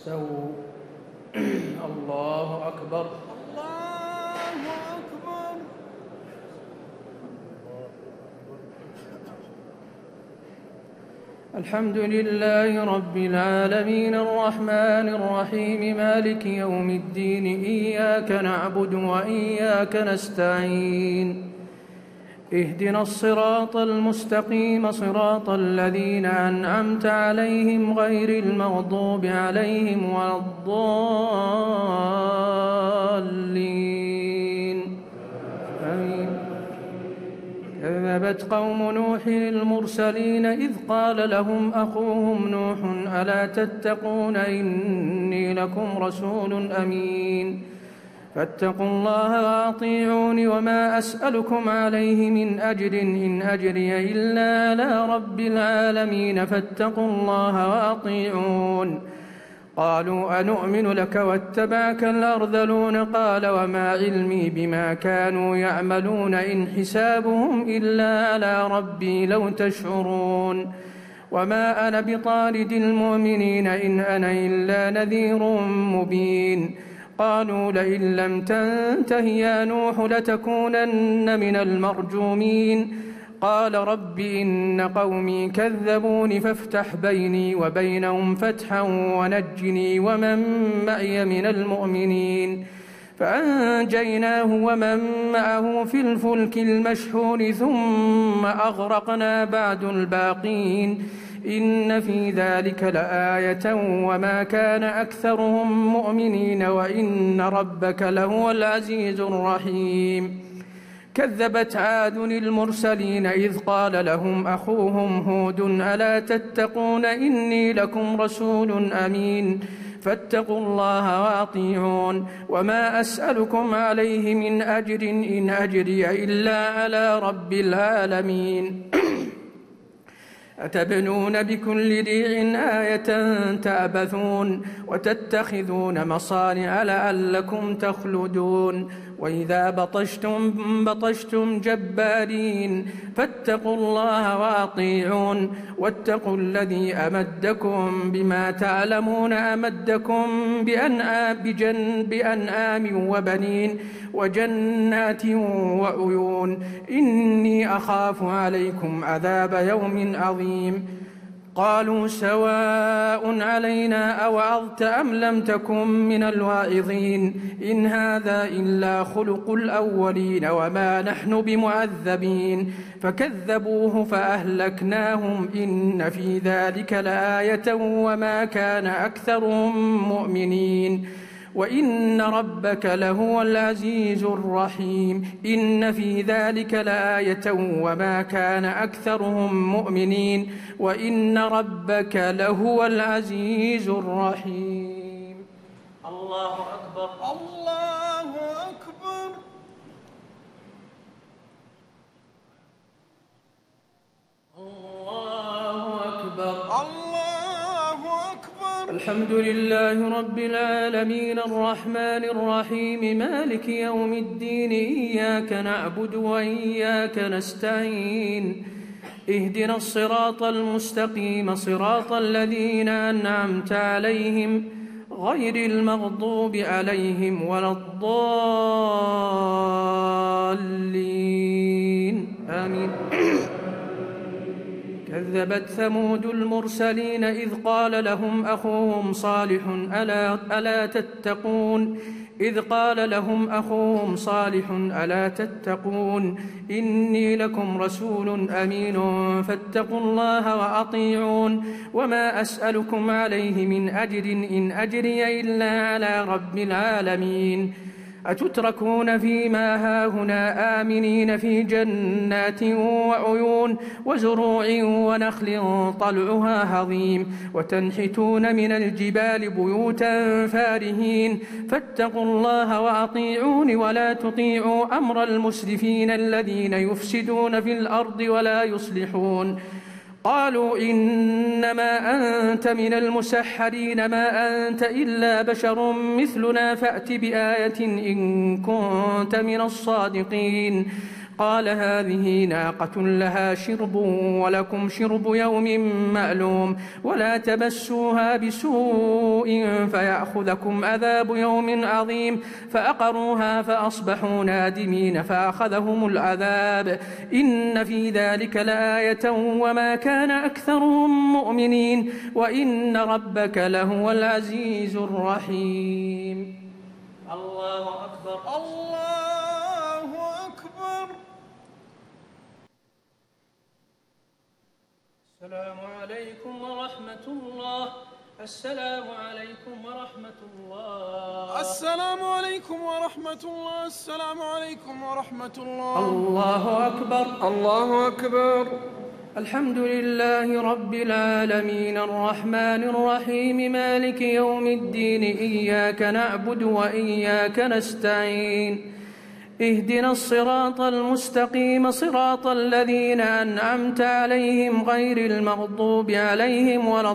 استووا. الله أكبر. الله أكبر. الحمد لله رب العالمين الرحمن الرحيم مالك يوم الدين إياك نعبد وإياك نستعين اهدنا الصراط المستقيم صراط الذين أنعمت عليهم غير المغضوب عليهم ولا الضالين آمين. كذبت قوم نوح المرسلين إذ قال لهم أخوهم نوح ألا تتقون إني لكم رسول أمين فاتقوا الله وأطيعون وما أسألكم عليه من أجر إن أجري إلا على رب العالمين فاتقوا الله وأطيعون. قالوا أنؤمن لك واتبعك الأرذلون قال وما علمي بما كانوا يعملون إن حسابهم إلا على ربي لو تشعرون. وما أنا بطارد المؤمنين إن أنا إلا نذير مبين. قالوا لئن لم تنته يا نوح لتكونن من المرجومين. قال رب إن قومي كذبون فافتح بيني وبينهم فتحا ونجني ومن معي من المؤمنين. فأنجيناه ومن معه في الفلك المشحون ثم أغرقنا بعد الباقين إن في ذلك لآية وما كان أكثرهم مؤمنين وإن ربك لهو العزيز الرحيم. كذبت عاد المرسلين إذ قال لهم أخوهم هود ألا تتقون إني لكم رسول أمين فاتقوا الله وأطيعون. وما أسألكم عليه من أجر إن أجري إلا على رب العالمين. أتبنون بكل ريع آية تعبثون وتتخذون مصانع لعلكم تخلدون. وإذا بطشتم جبارين فاتقوا الله وأطيعون. واتقوا الذي أمدكم بما تعلمون أمدكم بأنعام وبنين وجنات وعيون إني أخاف عليكم عذاب يوم عظيم. قالوا سواء علينا أوعظت أم لم تكن من الواعظين إن هذا إلا خلق الأولين وما نحن بمعذبين. فكذبوه فأهلكناهم إن في ذلك لآية وما كان أكثرهم مؤمنين وإن ربك لهو العزيز الرحيم. إن في ذلك لآية وما كان أكثرهم مؤمنين وإن ربك لهو العزيز الرحيم. الله أكبر. الله أكبر. الله أكبر. الله أكبر. الحمد لله رب العالمين الرحمن الرحيم مالك يوم الدين إياك نعبد وإياك نستعين اهدنا الصراط المستقيم صراط الذين أنعمت عليهم غير المغضوب عليهم ولا الضالين آمين. كذبت ثمود المرسلين إذ قال لهم أخوهم صالح ألا تتقون إذ قال لهم أخوهم صالح ألا تتقون إني لكم رسول أمين فاتقوا الله وأطيعون. وما أسألكم عليه من أجر إن أجري إلا على رب العالمين. أتتركون فيما هاهنا آمنين في جنات وعيون وزروع ونخل طلعها هضيم وتنحتون من الجبال بيوتا فارهين. فاتقوا الله وأطيعون ولا تطيعوا أمر المسرفين الذين يفسدون في الأرض ولا يصلحون. قالوا إنما أنت من المسحرين ما أنت إلا بشر مثلنا فأت بآية إن كنت من الصادقين. قال هذه ناقة لها شرب ولكم شرب يوم معلوم ولا تمسوها بسوء فيأخذكم عذاب يوم عظيم فأقروها فأصبحوا نادمين فأخذهم العذاب إن في ذلك لآية وما كان أكثرهم مؤمنين وإن ربك لهو العزيز الرحيم. الله أكبر. الله أكبر. السلام عليكم ورحمة الله. السلام عليكم ورحمة الله. السلام عليكم ورحمة الله. السلام عليكم ورحمة الله. الله أكبر. الله أكبر. الحمد لله رب العالمين الرحمن الرحيم مالك يوم الدين إياك نعبد وإياك نستعين اهدنا الصراط المستقيم صراط الذين أنعمت عليهم غير المغضوب عليهم ولا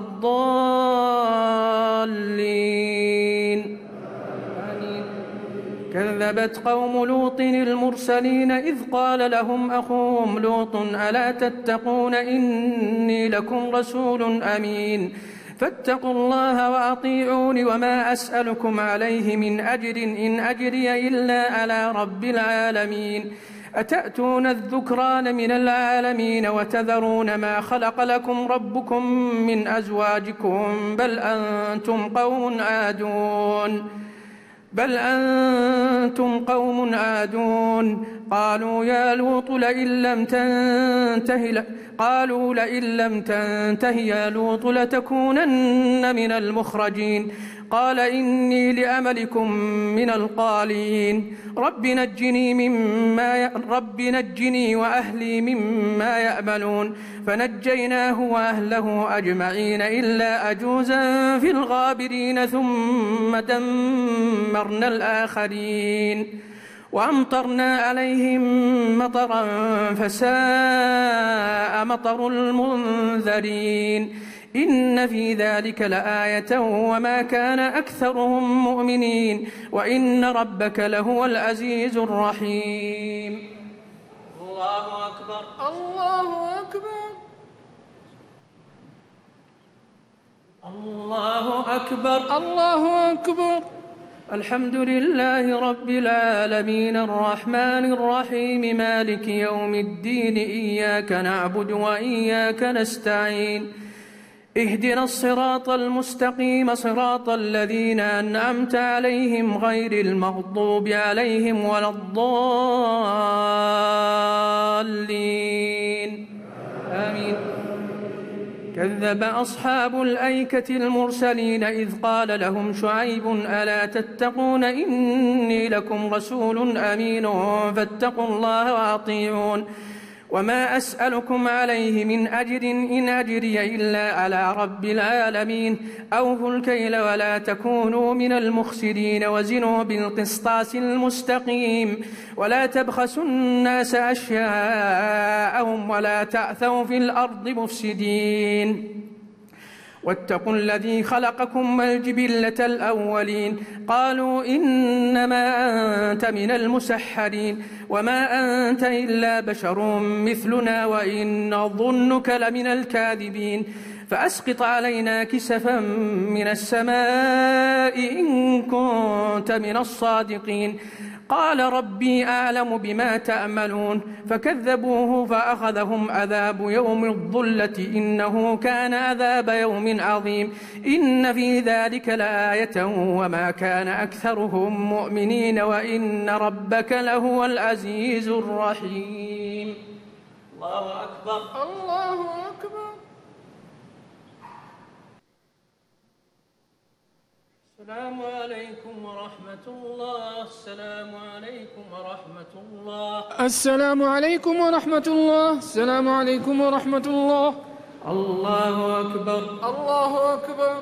الضالين آمين. كذبت قوم لوط المرسلين إذ قال لهم أخوهم لوط ألا تتقون إني لكم رسول أمين فاتقوا الله وأطيعون وما أسألكم عليه من أجر إن أجري إلا على رب العالمين أتأتون الذكران من العالمين وتذرون ما خلق لكم ربكم من أزواجكم بل أنتم قوم عادون قالوا يا لوط لئن لم تنته يا لوط لتكونن من المخرجين قال إني لعملكم من القالين رب نجني وأهلي مما يأملون فنجيناه وأهله أجمعين إلا عجوزا في الغابرين ثم دمرنا الآخرين وأمطرنا عليهم مطرا فساء مطر المنذرين إن في ذلك لآية وما كان أكثرهم مؤمنين وإن ربك لهو العزيز الرحيم. الله أكبر. الله أكبر. الله أكبر. الله أكبر. الحمد لله رب العالمين الرحمن الرحيم مالك يوم الدين إياك نعبد وإياك نستعين اهدنا الصراط المستقيم صراط الذين أنعمت عليهم غير المغضوب عليهم ولا الضالين آمين. كذب أصحاب الأيكة المرسلين إذ قال لهم شعيب ألا تتقون إني لكم رسول أمين فاتقوا الله وأطيعون وما أسألكم عليه من أجر إن أجري إلا على رب العالمين أوفوا الكيل ولا تكونوا من المخسرين وزنوا بالقسطاس المستقيم ولا تبخسوا الناس أشياءهم ولا تعثوا في الأرض مفسدين واتقوا الذي خلقكم والجبلة الأولين قالوا إنما أنت من المسحرين وما أنت إلا بشر مثلنا وإن نظنك لمن الكاذبين فأسقط علينا كسفا من السماء إن كنت من الصادقين قال ربي أعلم بما تأملون فكذبوه فأخذهم عذاب يوم الظلة إنه كان عذاب يوم عظيم إن في ذلك لآية وما كان أكثرهم مؤمنين وإن ربك لهو العزيز الرحيم. الله أكبر. الله أكبر. السلام عليكم ورحمة الله. السلام عليكم ورحمة الله. السلام عليكم ورحمة الله. السلام عليكم ورحمة الله. الله أكبر. الله أكبر.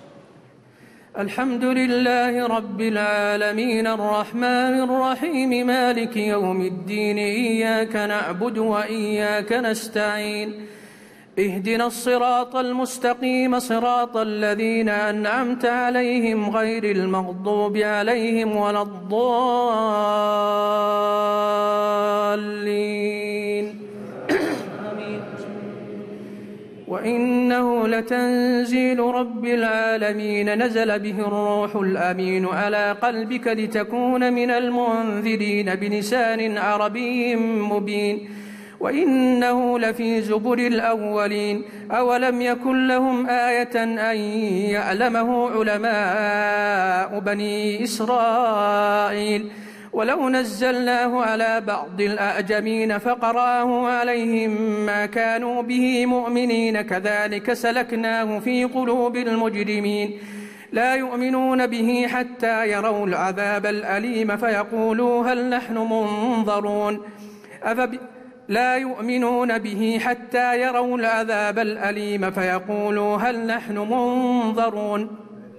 الحمد لله رب العالمين الرحمن الرحيم مالك يوم الدين إياك نعبد وإياك نستعين اهدنا الصراط المستقيم صراط الذين أنعمت عليهم غير المغضوب عليهم ولا الضالين وإنه لتنزيل رب العالمين نزل به الروح الأمين على قلبك لتكون من المنذرين بلسان عربي مبين وإنه لفي زبر الأولين أولم يكن لهم آية أن يعلمه علماء بني إسرائيل ولو نزلناه على بعض الأعجمين فقرأه عليهم ما كانوا به مؤمنين كذلك سلكناه في قلوب المجرمين لا يؤمنون به حتى يروا العذاب الأليم فيقولوا هل نحن منظرون لا يؤمنون به حتى يروا العذاب الأليم فيقولوا هل نحن منظرون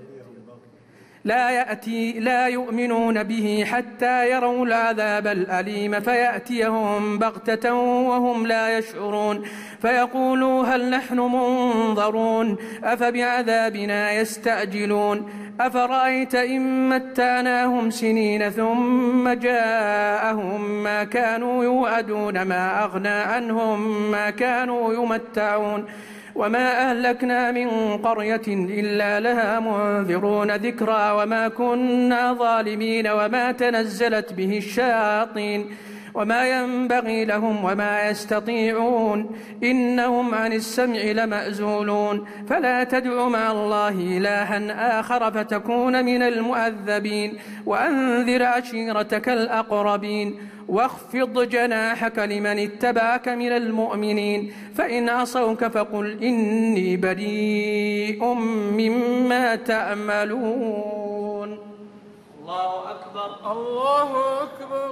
لا يؤمنون به حتى يروا العذاب الأليم فيأتيهم بغتة وهم لا يشعرون فيقولوا هل نحن منظرون أفبعذابنا يستعجلون أفرأيت إن متعناهم سنين ثم جاءهم ما كانوا يوعدون ما أغنى عنهم ما كانوا يمتعون وما أهلكنا من قرية إلا لها منذرون ذكرى وما كنا ظالمين وما تنزلت به الشياطين وما ينبغي لهم وما يستطيعون إنهم عن السمع لمأزولون فلا تدع مع الله إلها آخر فتكون من المؤذبين وأنذر عشيرتك الأقربين واخفض جناحك لمن اتبعك من المؤمنين فإن عصوك فقل إني بريء مما تعملون. الله أكبر الله أكبر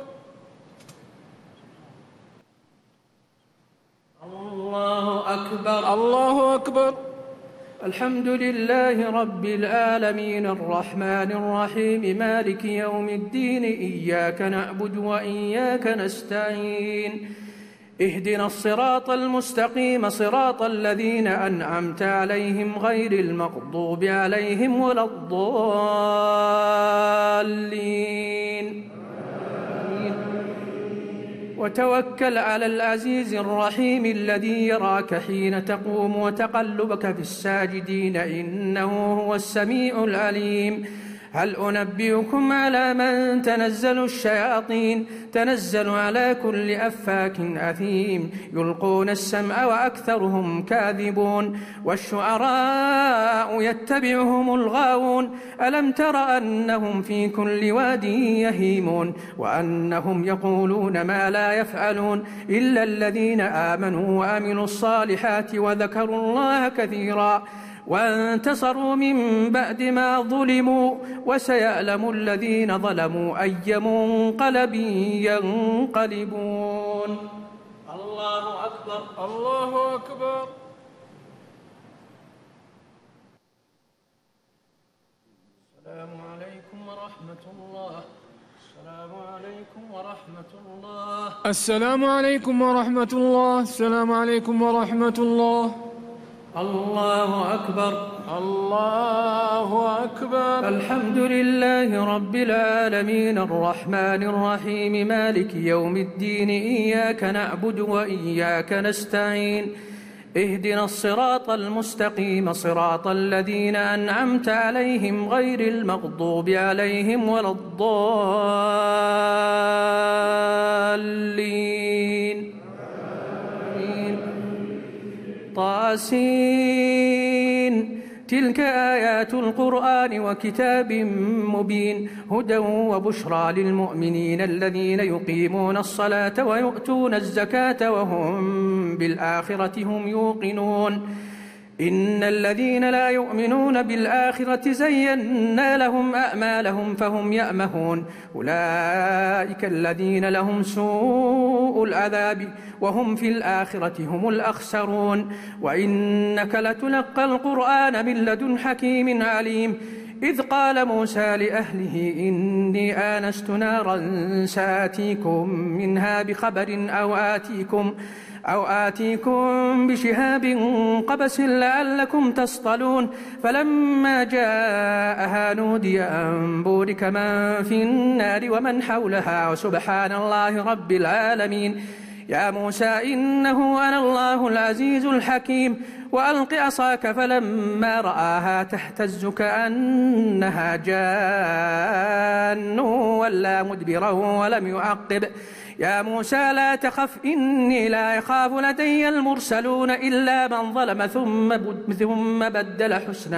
الله أكبر الله أكبر. الحمد لله رب العالمين الرحمن الرحيم مالك يوم الدين إياك نعبد وإياك نستعين اهدنا الصراط المستقيم صراط الذين أنعمت عليهم غير المغضوب عليهم ولا الضالين وتوكل على العزيز الرحيم الذي يراك حين تقوم وتقلبك في الساجدين إنه هو السميع العليم. هل أنبئكم على من تنزل الشياطين تنزل على كل أفاك أثيم يلقون السمع وأكثرهم كاذبون والشعراء يتبعهم الغاوون ألم تر أنهم في كل واد يهيمون وأنهم يقولون ما لا يفعلون إلا الذين آمنوا وعملوا الصالحات وذكروا الله كثيرا وانتصروا من بعد ما ظلموا وسيعلم الذين ظلموا أي منقلب ينقلبون. الله أكبر الله أكبر. السلام عليكم ورحمة الله. السلام عليكم ورحمة الله. السلام عليكم ورحمة الله. السلام عليكم ورحمة الله. الله أكبر الله أكبر. الحمد لله رب العالمين الرحمن الرحيم مالك يوم الدين إياك نعبد وإياك نستعين اهدنا الصراط المستقيم صراط الذين أنعمت عليهم غير المغضوب عليهم ولا الضالين. طاسين تلك آيات القرآن وكتاب مبين هدى وبشرى للمؤمنين الذين يقيمون الصلاة ويؤتون الزكاة وهم بالآخرة هم يوقنون إن الذين لا يؤمنون بالآخرة زينا لهم أعمالهم فهم يأمهون أولئك الذين لهم سوء العذاب وهم في الآخرة هم الأخسرون وإنك لتلقى القرآن من لدن حكيم عليم إذ قال موسى لأهله إني آنست نارا سآتيكم منها بخبر أو آتيكم بشهاب قبس لعلكم تصطلون فلما جاءها نودي أن بورك من في النار ومن حولها وسبحان الله رب العالمين يا موسى إنه أنا الله العزيز الحكيم وألق عصاك فلما رآها تهتز كأنها جان ولا مدبرا ولم يعقب يا موسى لا تخف إني لا يخاف لدي المرسلون إلا من ظلم ثم بدل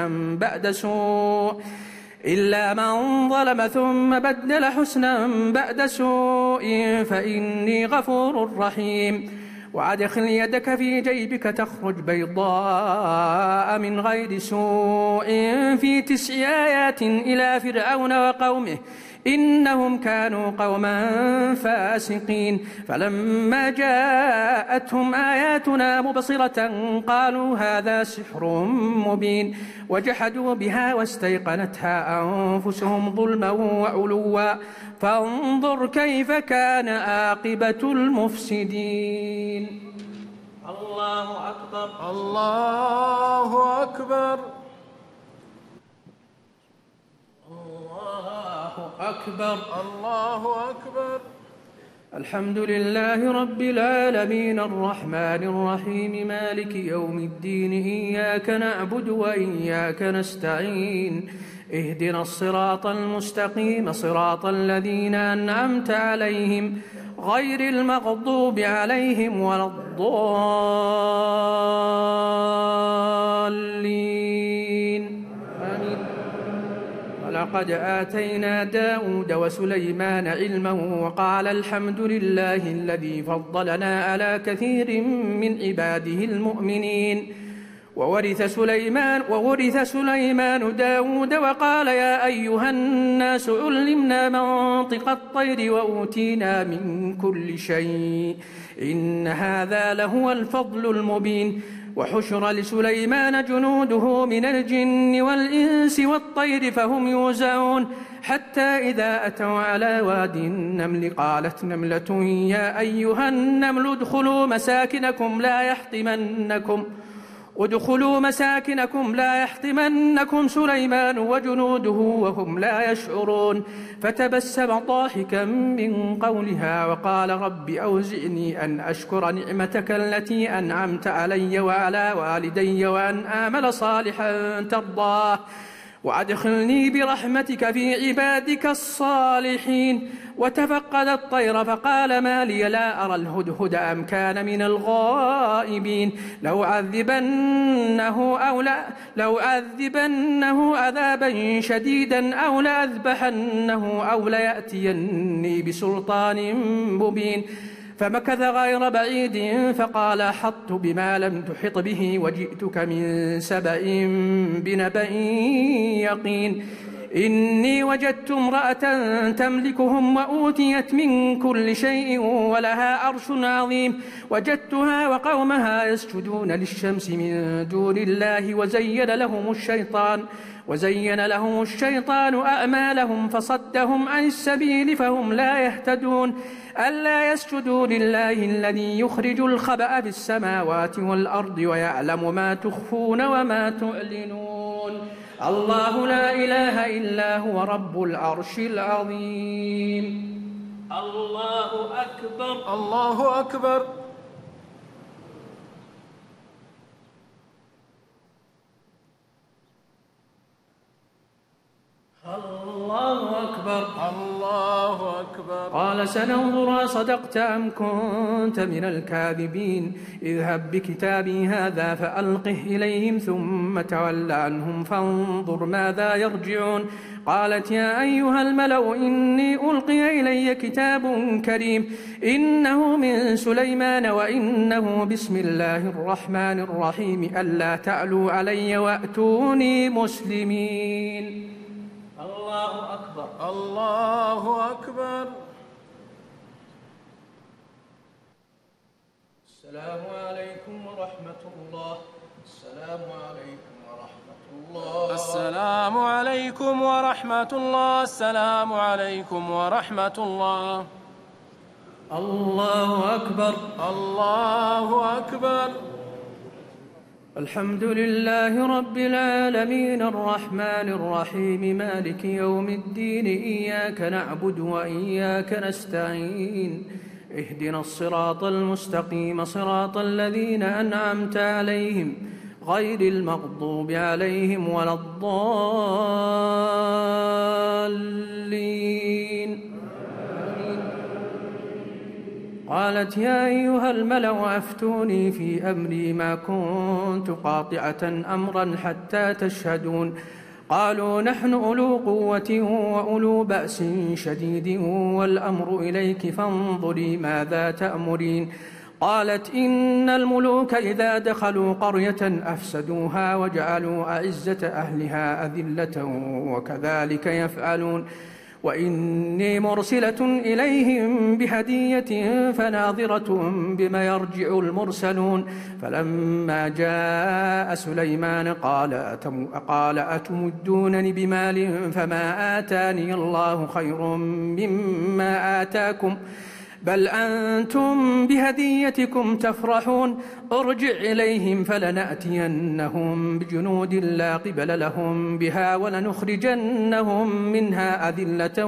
حسنا بعد سوء فإني غفور رحيم وأدخل يدك في جيبك تخرج بيضاء من غير سوء في 9 آيات إلى فرعون وقومه إنهم كانوا قوما فاسقين فلما جاءتهم آياتنا مبصرة قالوا هذا سحر مبين وجحدوا بها واستيقنتها أنفسهم ظلما وعلوا فانظر كيف كان عاقبة المفسدين. الله أكبر الله أكبر أكبر الله أكبر. الحمد لله رب العالمين الرحمن الرحيم مالك يوم الدين إياك نعبد وإياك نستعين اهدنا الصراط المستقيم صراط الذين أنعمت عليهم غير المغضوب عليهم ولا الضالين آمين. ولقد آتينا داود وسليمان علما وقال الحمد لله الذي فضلنا على كثير من عباده المؤمنين وورث سليمان داود وقال يا أيها الناس علمنا منطق الطير وأوتينا من كل شيء إن هذا لهو الفضل المبين وحشر لسليمان جنوده من الجن والإنس والطير فهم يوزعون حتى إذا أتوا على واد النمل قالت نملة يا أيها النمل ادخلوا مساكنكم لا يحطمنكم سليمان وجنوده وهم لا يشعرون فتبسم ضاحكا من قولها وقال رب أوزعني أن أشكر نعمتك التي أنعمت علي وعلى والدي وأن آمل صالحا ترضاه وأدخلني برحمتك في عبادك الصالحين وتفقد الطير فقال ما لي لا أرى الهدهد أم كان من الغائبين لو عذبنه عذابا شديدا أو لأذبحنه أو ليأتيني بسلطان مبين فمكث غير بعيد فقال أحطت بما لم تحط به وجئتك من سبأ بنبأ يقين إني وجدت امرأة تملكهم وأوتيت من كل شيء ولها عرش عظيم وجدتها وقومها يسجدون للشمس من دون الله وزين لهم الشيطان أعمالهم فصدهم عن السبيل فهم لا يهتدون ألا يسجدوا لله الذي يخرج الخبأ في السماوات والأرض ويعلم ما تخفون وما تعلنون الله لا إله إلا هو رب العرش العظيم. الله أكبر الله أكبر. الله أكبر الله أكبر. قال سننظر صدقت أم كنت من الكاذبين اذهب بكتابي هذا فألقه إليهم ثم تول عنهم فانظر ماذا يرجعون قالت يا أيها الملأ إني ألقي إلي كتاب كريم إنه من سليمان وإنه بسم الله الرحمن الرحيم ألا تعلوا علي وأتوني مسلمين. الله أكبر الله أكبر. السلام عليكم ورحمة الله. السلام عليكم ورحمة الله. السلام عليكم ورحمة الله. السلام عليكم ورحمة الله. الله أكبر الله أكبر. الحمد لله رب العالمين الرحمن الرحيم مالك يوم الدين إياك نعبد وإياك نستعين اهدنا الصراط المستقيم صراط الذين أنعمت عليهم غير المغضوب عليهم ولا الضالين. قالت يا أيها الملأ أفتوني في أمري ما كنت قاطعة أمرا حتى تشهدون. قالوا نحن أولو قوة وأولو بأس شديد والأمر إليك فانظري ماذا تأمرين. قالت إن الملوك إذا دخلوا قرية أفسدوها وجعلوا أعزة أهلها أذلة وكذلك يفعلون. وإني مرسلة إليهم بهدية فناظرة بما يرجع المرسلون. فلما جاء سليمان قال أتمدونني بمال فما آتاني الله خير مما آتاكم بل أنتم بهديتكم تفرحون. ارجع إليهم فلنأتينهم بجنود لا قبل لهم بها ولنخرجنهم منها أذلة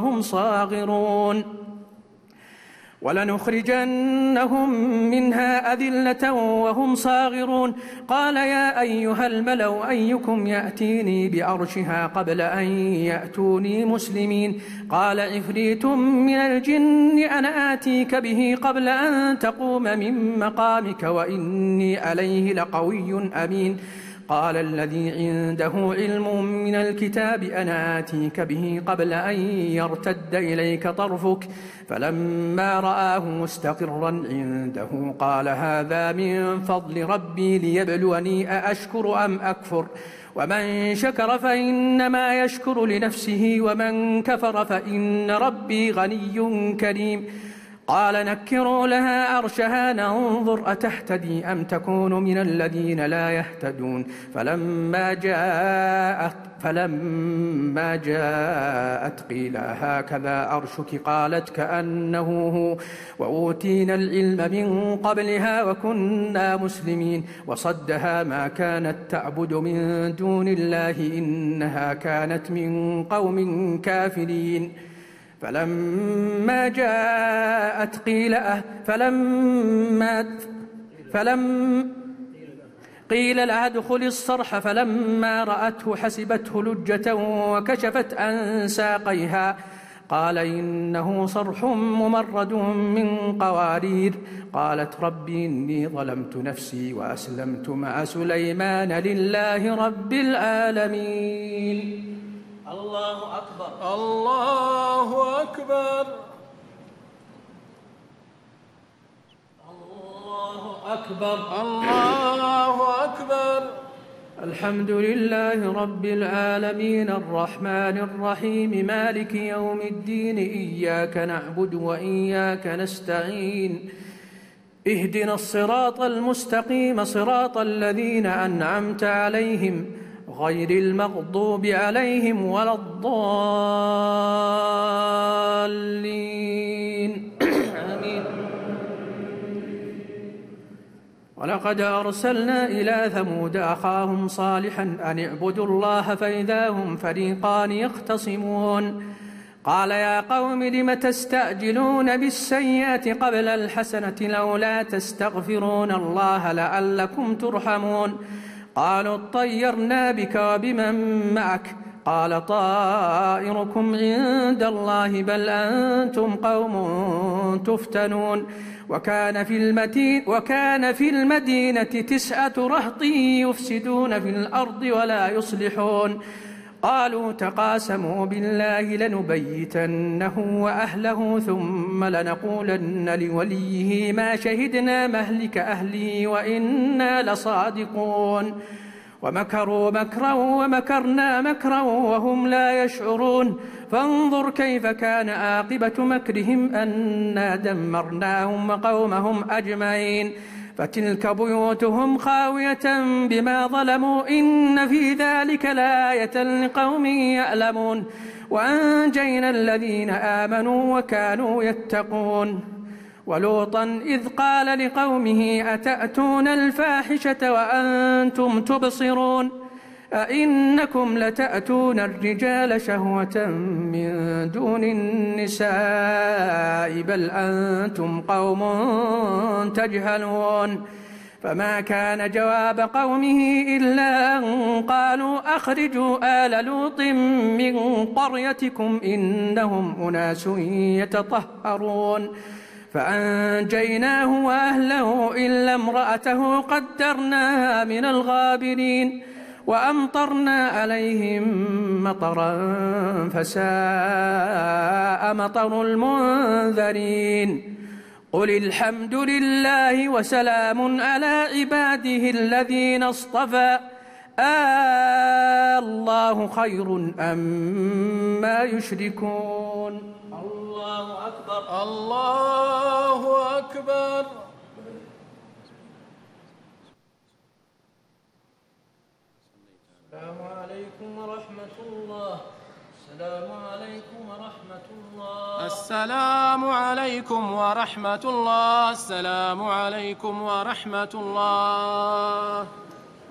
وهم صاغرون. قال يا أيها الملأ أيكم يأتيني بعرشها قبل أن يأتوني مسلمين. قال عفريت من الجن أنا آتيك به قبل أن تقوم من مقامك وإني عليه لقوي أمين. قال الذي عنده علم من الكتاب أنا آتيك به قبل أن يرتد إليك طرفك. فلما رآه مستقرا عنده قال هذا من فضل ربي ليبلوني أأشكر أم أكفر. ومن شكر فإنما يشكر لنفسه ومن كفر فإن ربي غني كريم. قال نكروا لها عرشها ننظر أتهتدي أم تكون من الذين لا يهتدون. فلما جاءت قيل هكذا عرشك قالت كأنه هو وأوتينا العلم من قبلها وكنا مسلمين. وصدها ما كانت تعبد من دون الله إنها كانت من قوم كافرين. فلما جاءت قيل لها ادخل الصرح فلما رأته حسبته لجة وكشفت عن ساقيها قال إنه صرح ممرد من قوارير. قالت ربي إني ظلمت نفسي وأسلمت مع سليمان لله رب العالمين. الله أكبر الله أكبر الله أكبر الله أكبر. الحمد لله رب العالمين الرحمن الرحيم مالك يوم الدين إياك نعبد وإياك نستعين. اهدنا الصراط المستقيم صراط الذين أنعمت عليهم غير المغضوب عليهم ولا الضالين. آمين. ولقد أرسلنا إلى ثمود أخاهم صالحا أن اعبدوا الله فإذا هم فريقان يختصمون. قال يا قوم لم تستعجلون بالسيئة قبل الحسنة لولا تستغفرون الله لعلكم ترحمون. قالوا اطيرنا بك وبمن معك قال طائركم عند الله بل أنتم قوم تفتنون. وكان في المدينة 9 رهط يفسدون في الأرض ولا يصلحون. قالوا تقاسموا بالله لنبيتنه وأهله ثم لنقولن لوليه ما شهدنا مهلك أهله وإنا لصادقون. ومكروا مكرا ومكرنا مكرا وهم لا يشعرون. فانظر كيف كان عاقبة مكرهم أنا دمرناهم وقومهم أجمعين. فتلك بيوتهم خاوية بما ظلموا إن في ذلك لآية لقوم يعلمون. وأنجينا الذين آمنوا وكانوا يتقون. ولوطا إذ قال لقومه أتأتون الفاحشة وأنتم تبصرون أئنكم لتأتون الرجال شهوة من دون النساء بل أنتم قوم تجهلون فما كان جواب قومه إلا أن قالوا أخرجوا آل لوط من قريتكم إنهم أناس يتطهرون فأنجيناه وأهله إلا امرأته قدرناها من الغابرين وأمطرنا عليهم مطرا فساء مطر المنذرين قل الحمد لله وسلام على عباده الذين اصطفى الله خير أما يشركون الله أكبر الله أكبر. السلام عليكم ورحمة الله. السلام عليكم ورحمة الله. السلام عليكم ورحمة الله. السلام عليكم ورحمة الله.